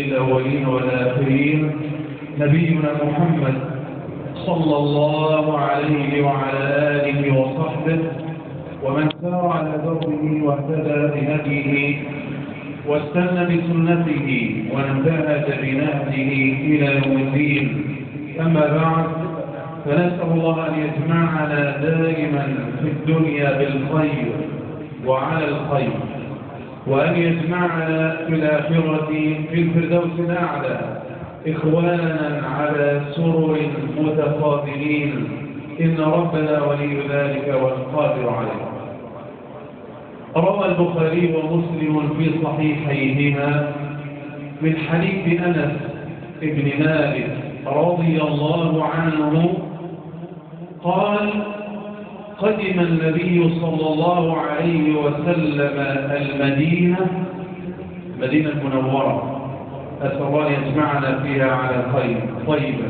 الأولين والآخرين نبينا محمد صلى الله عليه وعلى آله وصحبه ومن سار على دربه واهتدى بهديه واستنى بسنته وانتهج بنهجه إلى يوم الدين. أما بعد، فنسأل الله أن يجمعنا دائما في الدنيا بالخير وعلى الخير، وأن يجمعنا في الآخرة في الفردوس الأعلى إخوانا على سرر متقابلين، إن ربنا ولي ذلك والقادر عليه. روى البخاري ومسلم في صحيحيهما من حديث أنس بن مالك رضي الله عنه قال: قدم النبي صلى الله عليه وسلم المدينة المنورة، أسأل الله أن يجمعنا فيها على خير طيبة،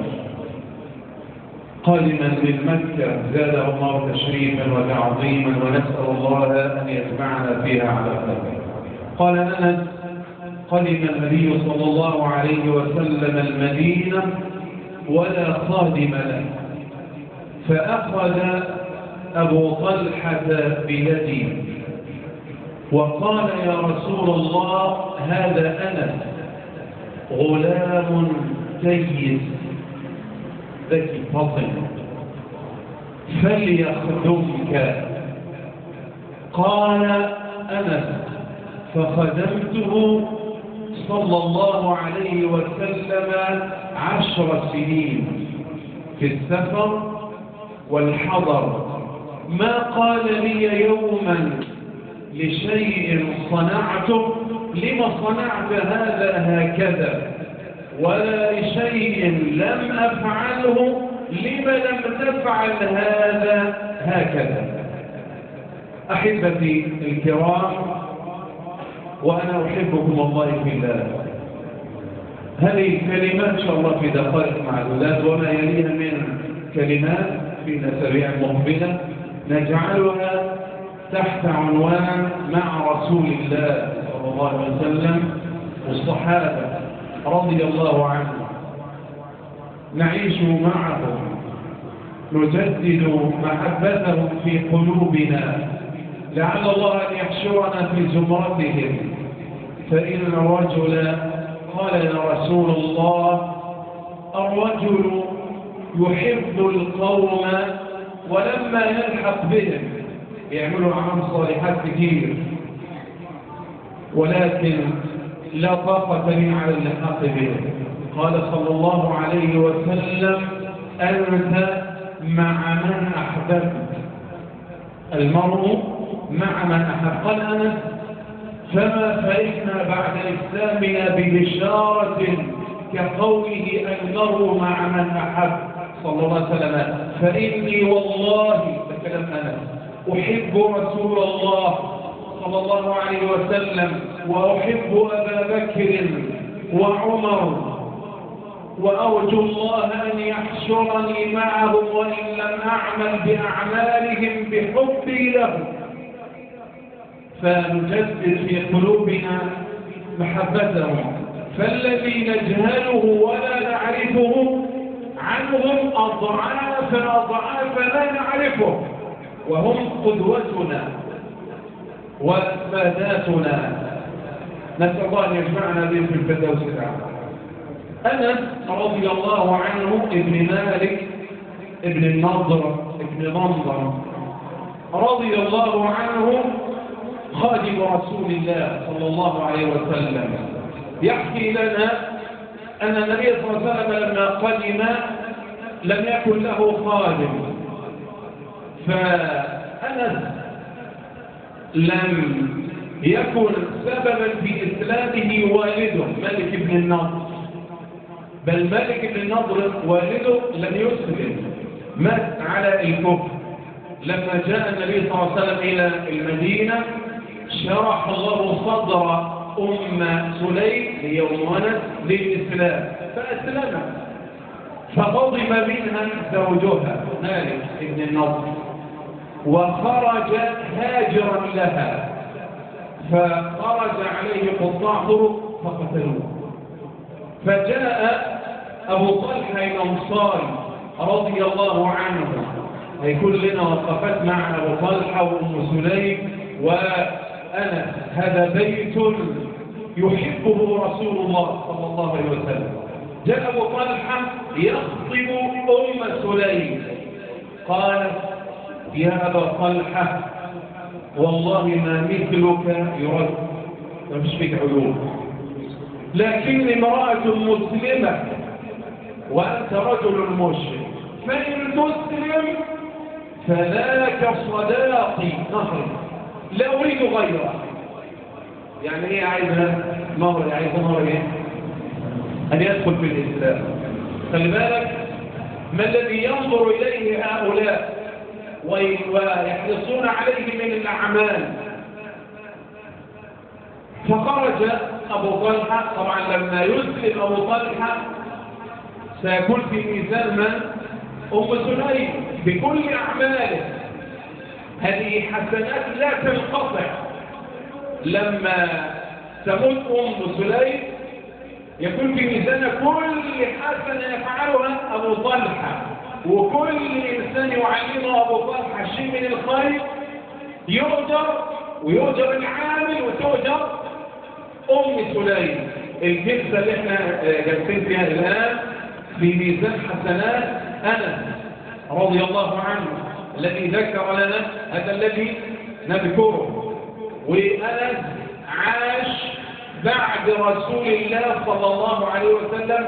قادما من مكة زاده الله تشريفا وتعظيما، ونسأل الله أن يجمعنا فيها على خير. قال أنس: قدم النبي صلى الله عليه وسلم المدينة ولا خادم له، فأخذ أبو طلحة بيدي وقال: يا رسول الله، هذا أنس غلام كيس ذكي فطن فليخدمك. قال أنس: فخدمته صلى الله عليه وسلم 10 سنين في السفر والحضر، ما قال لي يوما لشيء صنعته لما صنعت هذا هكذا، ولا لشيء لم أفعله لما لم تفعل هذا هكذا. أحبتي الكرام، وأنا أحبكم الله في الله، هذه الكلمات إن شاء الله في دقائق معدودات وما يليها من كلمات في أسابيع مقبلة نجعلها تحت عنوان مع رسول الله صلى الله عليه وسلم والصحابة رضي الله عنهم، نعيش معهم، نجدد محبتهم في قلوبنا، لعل الله أن يحشرنا في زمرتهم. فإن الرجل قال: يا رسول الله، الرجل يحب القوم ولما يلحق بهم يعملوا معهم صالحات كثير، ولكن لا طاقة لي على اللحاق بهم. قال صلى الله عليه وسلم: أنت مع من أحببت، المرء مع من أحب. قال أنس: فما فرحنا بعد إسلامنا ببشارة كقوله المرء مع من أحب صلى الله عليه وسلم، فإني والله بكلم أنس أحب رسول الله صلى الله عليه وسلم، وأحب أبا بكر وعمر، وأرجو الله أن يحشرني معهم وإن لم أعمل بأعمالهم بحبي لهم. فنجدد في قلوبنا محبتهم، فالذي نجهله ولا نعرفه عنهم أضعاف لا نعرفه، وهم قدوتنا وساداتنا، نسأل الله أن يجمعنا بهم في الفردوس الأعلى. أنس رضي الله عنه ابن مالك ابن النضر ابن ضمضم رضي الله عنه خادم رسول الله صلى الله عليه وسلم، يحكي لنا أن النبي صلى الله عليه وسلم لما قدم لم يكن له خادم، فأنس لم يكن سببا في إسلامه والده مالك بن النضر، بل مالك بن النضر والده لم يسلم، مات على الكفر. لما جاء النبي صلى الله عليه وسلم إلى المدينة شرح الله صدر سليم هي أنس للإسلام فأسلمت، فغضب منها زوجها مالك بن النضر وخرج هاجرا لها، فخرج عليه قطاع طرق فقتلوه. فجاء أبو طلحة الأنصاري رضي الله عنه. هيكون لنا وقفات مع أبو طلحة وأم سليم وأنس. هذا بيت يحبه رسول الله صلى الله عليه وسلم. جاء أبو طلحة يخطب أم سليم، قالت: يا أبا طلحة والله ما مثلك يرد، ما فيش فيك عيوب، لكن امرأة مسلمة وأنت رجل مشرك، فإن تسلم فذاك صداقي نهر لا أريد غيره. يعني إيه عايزها؟ مهر، عايزها مهر إيه؟ أن يدخل في الإسلام. خلي بالك ما الذي ينظر إليه هؤلاء ويحرصون عليه من الأعمال. فخرج أبو طلحة، طبعا لما يسلم أبو طلحة سيكون في ميزان من؟ أم سليم بكل أعماله. هذه حسنات لا تنقطع. لما تموت أم سليم يكون في ميزان كل حسنة يفعلها أبو طلحة، وكل إنسان يعلمه أبو طلحة شيء من الخير يؤجر، ويؤجر العامل وتؤجر أم سليم. الجلسة اللي احنا جالسين فيها الآن في ميزان حسنات أنس رضي الله عنه الذي ذكر لنا هذا الذي نذكره. وأنس عاش بعد رسول الله صلى الله عليه وسلم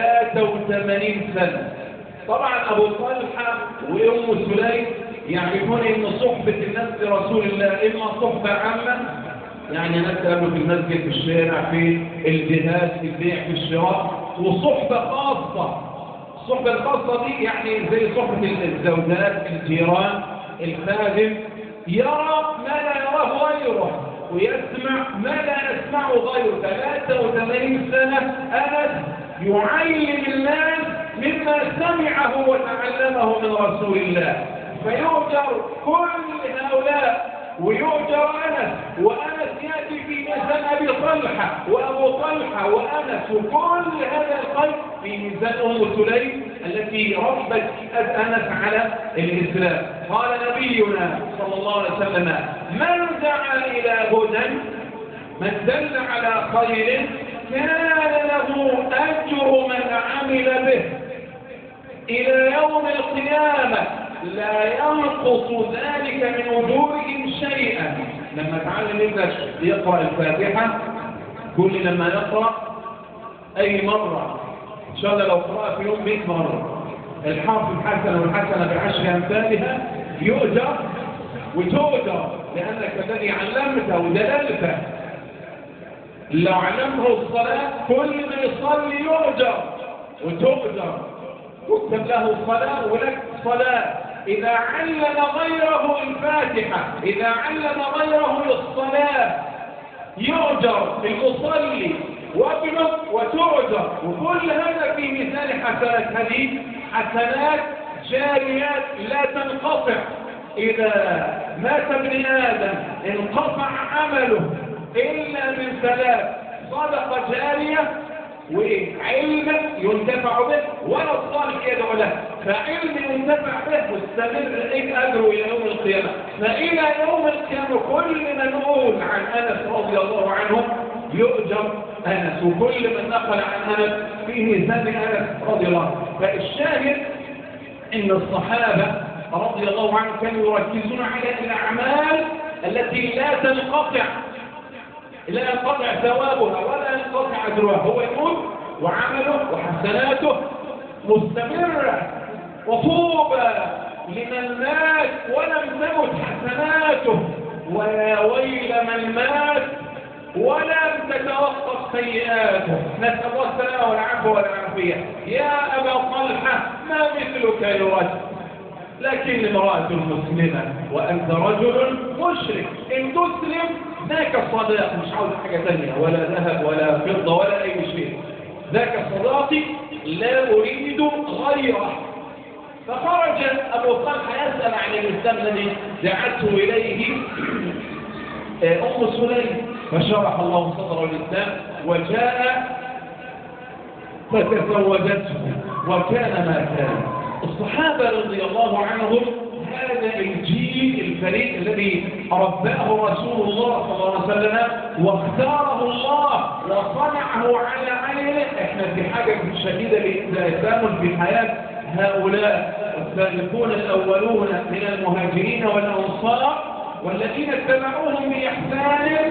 83 سنة. طبعا أبو طلحة وأم سليم يعرفون أن صحبة الناس لرسول الله إما صحبة عامة، يعني ناس قابلوا في المسجد، في الشارع، في الجهاد، في البيع، في الشراء، وصحبة خاصة. الصحبة الخاصة دي يعني زي صحبة الزوجات، الجيران، الخادم، يرى ما لا يراه غيره ويسمع ما لا يسمعه غيره. 83 سنة أنس يعلم الناس مما سمعه وتعلمه من رسول الله، فيؤجر كل هؤلاء ويؤجر أنس. وأنس يأتي في ميزان أبي طلحة وأبو طلحة وأنس، وكل هذا الخير في ميزان أم سليم التي ربت أنس على الإسلام. قال نبينا صلى الله عليه وسلم: من دعا إلى هدى، من دل على خير، كان له أجر من عمل به إلى يوم القيامة لا ينقص ذلك من أجورهم شيئا. لما تعلم ابنك يقرأ الفاتحة، كل لما يقرأ أي مرة إن شاء الله لو قرأ في يوم 100 مرة الحافظ حسنة والحسنة ب10 أمثالها يؤجر وتؤجر، لأنك الذي علمته ودللته. لو علمته الصلاة كل ما يصلي يؤجر وتؤجر، تكتب له الصلاة ولك صلاة. إذا علم غيره الفاتحة، إذا علم غيره الصلاة يؤجر المصلي وابنه وتؤجر. وكل هذا في ميزان حسنات. هذه حسنات جاريات لا تنقطع. إذا مات ابن آدم انقطع عمله إلا من 3: صدقة جارية، وعلم ينتفع به، ولا الصالح يدعو له. فعلم ينتفع به واستمر إيه أجره إلى يوم القيامة. فإلى يوم القيامة كل من نقول عن أنس رضي الله عنه يؤجر أنس، وكل من نقل عن أنس في ميزان أنس رضي الله عنه. فالشاهد إن الصحابة رضي الله عنهم كانوا يركزون على الأعمال التي لا تنقطع، لا ينقطع ثوابها ولا ينقطع أجرها. هو يقول وعمله وحسناته مستمرة. وطوبى لمن مات ولم تمت حسناته، ويا ويل من مات ولم تتوقف سيئاته. نسأل الله السلامة والعفو والعافية. يا أبا طلحة ما مثلك يرد، لكن امرأة مسلمة وأنت رجل مشرك، إن تسلم ذاك الصداق. مش عاوز حاجة تانية، ولا ذهب ولا فضة ولا أي شيء. ذاك صداقي لا أريد غيره. فخرج أبو طلحة يسأل عن الإسلام الذي دعته إليه أم سليم، فشرح الله صدر الإسلام وجاء فتزوجته وكان ما كان. الصحابة رضي الله عنهم هذا الجيل الفريد الذي رباه رسول الله صلى الله عليه وسلم واختاره الله وصنعه على عينه. احنا في حاجة شديدة للتأمل في حياة هؤلاء السابقون الأولون من المهاجرين والأنصار والذين اتبعوهم بإحسان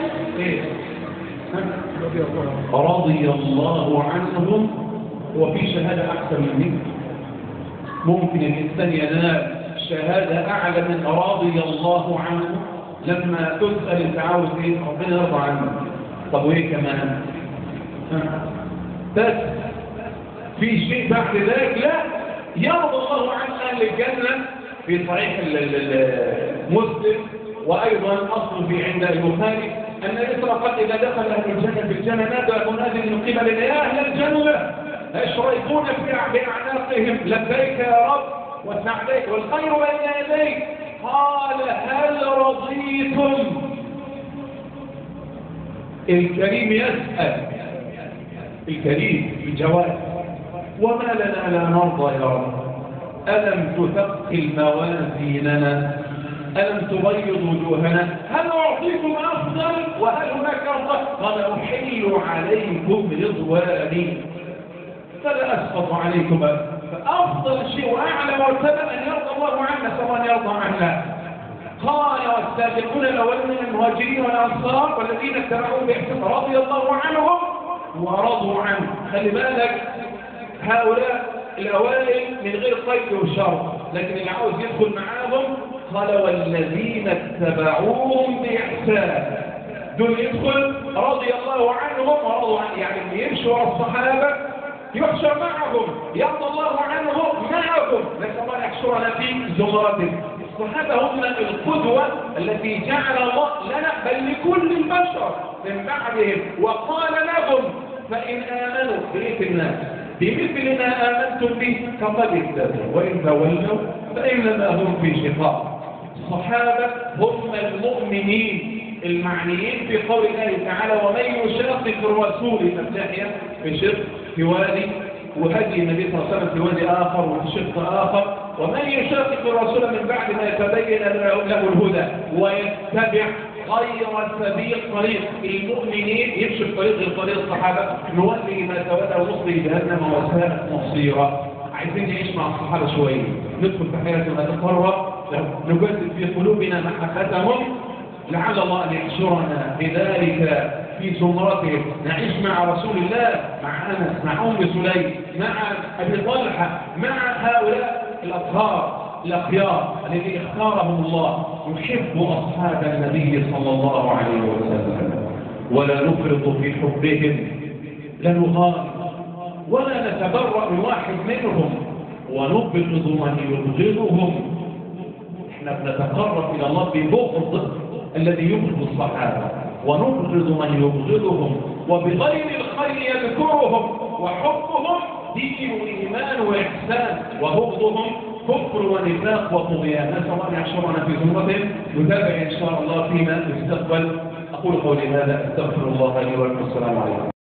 رضي الله عنهم. وفي شهادة أحسن من ذلك؟ ممكن الإنسان ينال شهادة أعلى من رضي الله عنه؟ لما تسأل أنت عاوز إيه؟ ربنا يرضى عنك. طب وإيه كمان؟ بس في شيء بعد ذلك؟ لا، يرضى الله عن أهل الجنة في صحيح مسلم، وأيضا أصل في عند البخاري أن الإسراء قال إذا دخل أهل الجنة في الجنة نادى منادي من قبل يا أهل الجنة يشركون بأعناقهم لبيك يا رب وسعديك والخير بين يديك. قال هل رضيتم؟ الكريم يسأل، الكريم بجواب وما لنا لا نرضى يا رب؟ ألم تثقل موازيننا؟ ألم تبيض وجوهنا؟ هل أعطيكم أفضل وهل هناك أفضل؟ قال أحل عليكم رضواني فلا أسقط عليكم. فأفضل شيء وأعلى مرتبة أن يرضى الله عنا سواء يرضى عنا. قال والسابقون الأولين من المهاجرين والأنصار والذين اتبعوهم بإحسان رضي الله عنهم ورضوا عنه. خلي بالك هؤلاء الأوائل من غير قيد وشرط، لكن اللي عاوز يدخل معاهم قال والذين اتبعوهم بإحسان دول يدخل رضي الله عنهم ورضوا عنه. يعني اللي يمشوا ورا الصحابة يحشر معهم، يرضى الله عنهم معهم، لكن الله يحشرنا في زمرته. الصحابة هم القدوة التي جعل الله لنا بل لكل البشر من بعدهم، وقال لهم فإن آمنوا بريك الناس بمثل ما آمنتم به فقد اهتدوا وإن تولوا فإنما هم في شقاق. الصحابة هم المؤمنين المعنيين في قول الله تعالى ومن يشاقق الرسول فالناحية في شق في وادي وهدي النبي صلى الله عليه وسلم في وادي آخر وفي شق آخر. ومن يشاقق الرسول من بعد ما يتبين له الهدى ويتبع غير سبيل طريق المؤمنين يمشي في طريق الصحابة نولي ما تولى ونصلي جهنم وساءت مصيرا. عايزين نعيش مع الصحابة شوية، ندخل في حياتنا نتقرب، نجدد في قلوبنا محبتهم، لعل الله أن يحشرنا بذلك في زمرته. نعيش مع رسول الله، مع أنس، مع أم سليم، مع أبي طلحة، مع هؤلاء الأطهار الأخيار الذي اختارهم الله. نحب أصحاب النبي صلى الله عليه وسلم ولا نفرط في حبهم، لا نغار ولا نتبرأ من واحد منهم ونبغض من يبغضهم. احنا بنتقرب إلى الله ببغض الذي يبغض الصحابة ونبغض من يبغضهم وبغير الخير يذكرهم. وحبهم دين وإيمان وإحسان وبغضهم كفر ونفاق وطغيان. نسأل الله أن يحشرنا في زمرته. نتابع إن شاء الله فيما يستقبل. أقول قولي هذا، أستغفر الله لي ولكم. السلام عليكم.